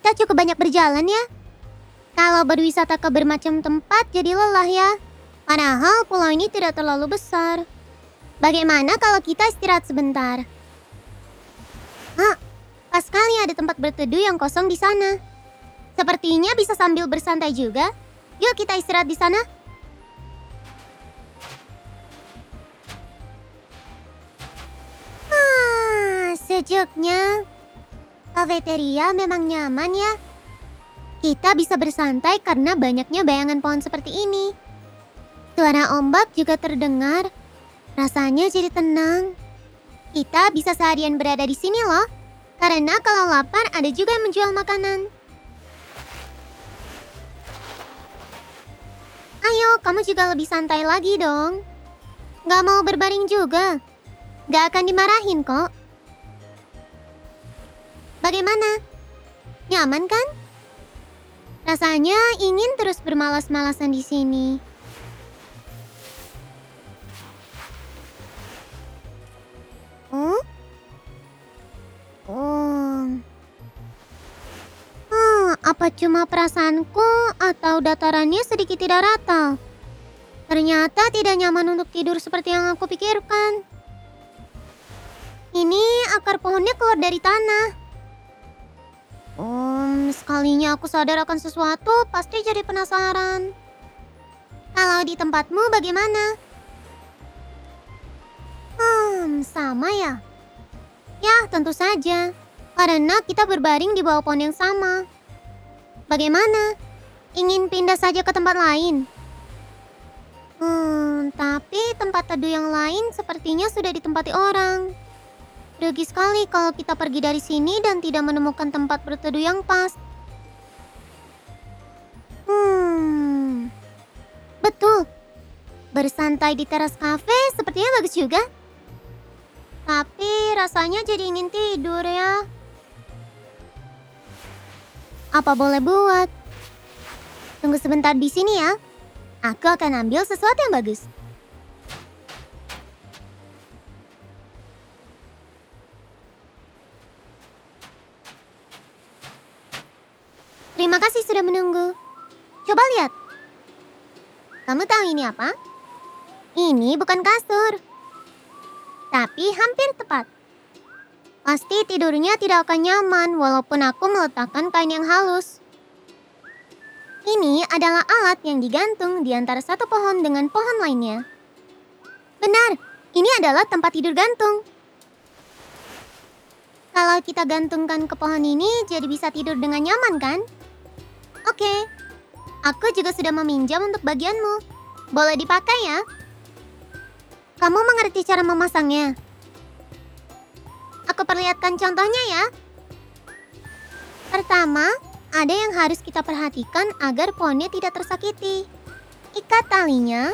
Kita cukup banyak berjalan ya. Kalau berwisata ke bermacam tempat jadi lelah ya. Padahal pulau ini tidak terlalu besar. Bagaimana kalau kita istirahat sebentar? Hah, pas sekali ada tempat berteduh yang kosong di sana. Sepertinya bisa sambil bersantai juga. Yuk kita istirahat di sana. Sejuknya. Kafeteria memang nyaman ya. Kita bisa bersantai karena banyaknya bayangan pohon seperti ini. Suara ombak juga terdengar. Rasanya jadi tenang. Kita bisa seharian berada di sini loh. Karena kalau lapar ada juga yang menjual makanan. Ayo, kamu juga lebih santai lagi dong. Gak mau berbaring juga. Gak akan dimarahin kok. Bagaimana? Nyaman kan? Rasanya ingin terus bermalas-malasan di sini. Oh? Apa cuma perasaanku atau datarannya sedikit tidak rata? Ternyata tidak nyaman untuk tidur seperti yang aku pikirkan. Ini akar pohonnya keluar dari tanah. Sekalinya aku sadar akan sesuatu, pasti jadi penasaran. Kalau di tempatmu bagaimana? Sama ya? Ya, tentu saja. Karena kita berbaring di bawah pohon yang sama. Bagaimana? Ingin pindah saja ke tempat lain? Tapi tempat teduh yang lain sepertinya sudah ditempati orang. Rugi sekali kalau kita pergi dari sini dan tidak menemukan tempat berteduh yang pas. Betul. Bersantai di teras kafe sepertinya bagus juga. Tapi rasanya jadi ingin tidur ya. Apa boleh buat? Tunggu sebentar di sini ya. Aku akan ambil sesuatu yang bagus. Terima kasih sudah menunggu. Coba lihat. Kamu tahu ini apa? Ini bukan kasur. Tapi hampir tepat. Pasti tidurnya tidak akan nyaman walaupun aku meletakkan kain yang halus. Ini adalah alat yang digantung di antara satu pohon dengan pohon lainnya. Benar, ini adalah tempat tidur gantung. Kalau kita gantungkan ke pohon ini, jadi bisa tidur dengan nyaman kan? Oke, aku juga sudah meminjam untuk bagianmu. Boleh dipakai ya? Kamu mengerti cara memasangnya? Aku perlihatkan contohnya ya. Pertama, ada yang harus kita perhatikan agar pohonnya tidak tersakiti. Ikat talinya.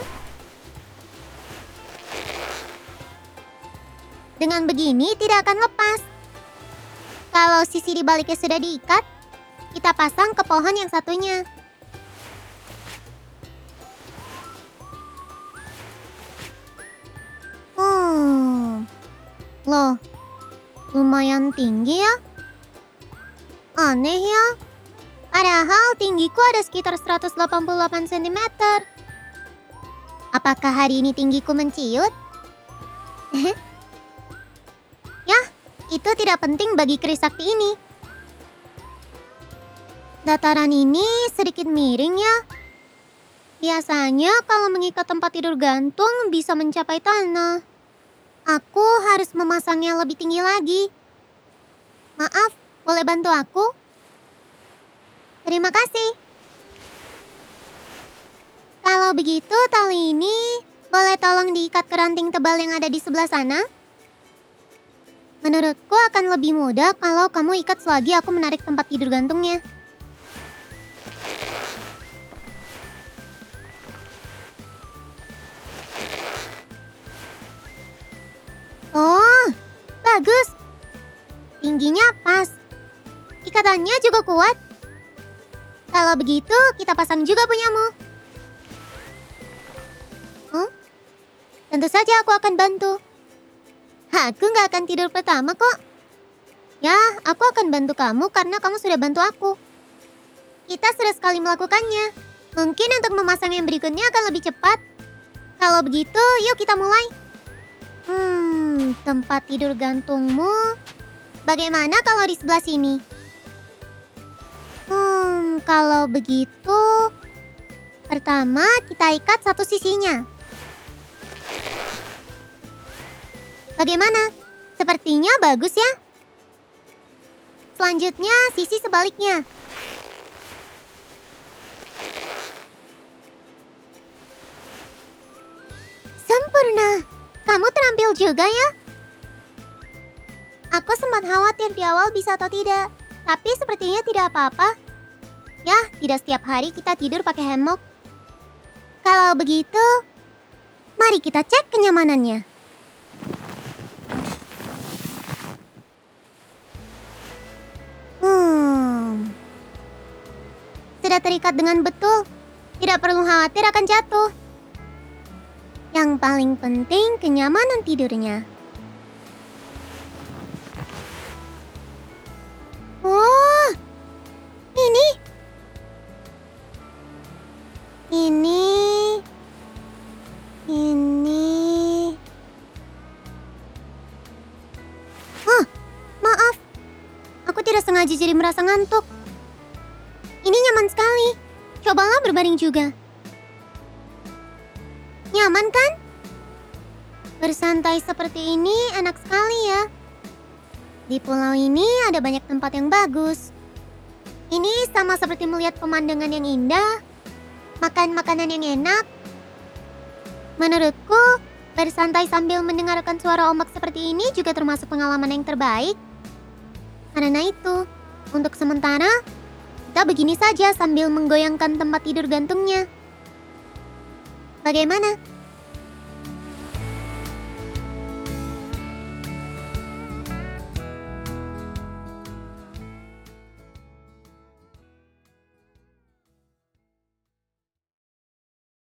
Dengan begini tidak akan lepas. Kalau sisi di baliknya sudah diikat, kita pasang ke pohon yang satunya. Loh, lumayan tinggi ya. Aneh ya. Padahal tinggiku ada sekitar 188 cm. Apakah hari ini tinggiku menciut? Ya, itu tidak penting bagi keris sakti ini. Dataran ini sedikit miring ya. Biasanya kalau mengikat tempat tidur gantung bisa mencapai tanah. Aku harus memasangnya lebih tinggi lagi. Maaf, boleh bantu aku? Terima kasih. Kalau begitu, tali ini boleh tolong diikat ke ranting tebal yang ada di sebelah sana? Menurutku akan lebih mudah kalau kamu ikat selagi aku menarik tempat tidur gantungnya. Oh, bagus. Tingginya pas. Ikatannya juga kuat. Kalau begitu, kita pasang juga punyamu. Tentu saja aku akan bantu. Aku nggak akan tidur pertama kok. Ya, aku akan bantu kamu karena kamu sudah bantu aku. Kita sudah sekali melakukannya. Mungkin untuk memasang yang berikutnya akan lebih cepat. Kalau begitu, yuk kita mulai. Tempat tidur gantungmu. Bagaimana kalau di sebelah sini? Kalau begitu, pertama kita ikat satu sisinya. Bagaimana? Sepertinya bagus ya. Selanjutnya sisi sebaliknya. Sempurna. Kamu terampil juga ya. Aku sempat khawatir di awal bisa atau tidak. Tapi sepertinya tidak apa-apa. Ya, tidak setiap hari kita tidur pakai hammock. Kalau begitu, mari kita cek kenyamanannya. Sudah terikat dengan betul. Tidak perlu khawatir akan jatuh. Yang paling penting kenyamanan tidurnya. Oh, ini. Oh, maaf. Aku tidak sengaja jadi merasa ngantuk. Ini nyaman sekali. Cobalah berbaring juga. Nyaman kan? Bersantai seperti ini enak sekali ya. Di pulau ini ada banyak tempat yang bagus. Ini sama seperti melihat pemandangan yang indah, makan makanan yang enak. Menurutku, bersantai sambil mendengarkan suara ombak seperti ini juga termasuk pengalaman yang terbaik. Karena itu, untuk sementara, kita begini saja sambil menggoyangkan tempat tidur gantungnya. Bagaimana?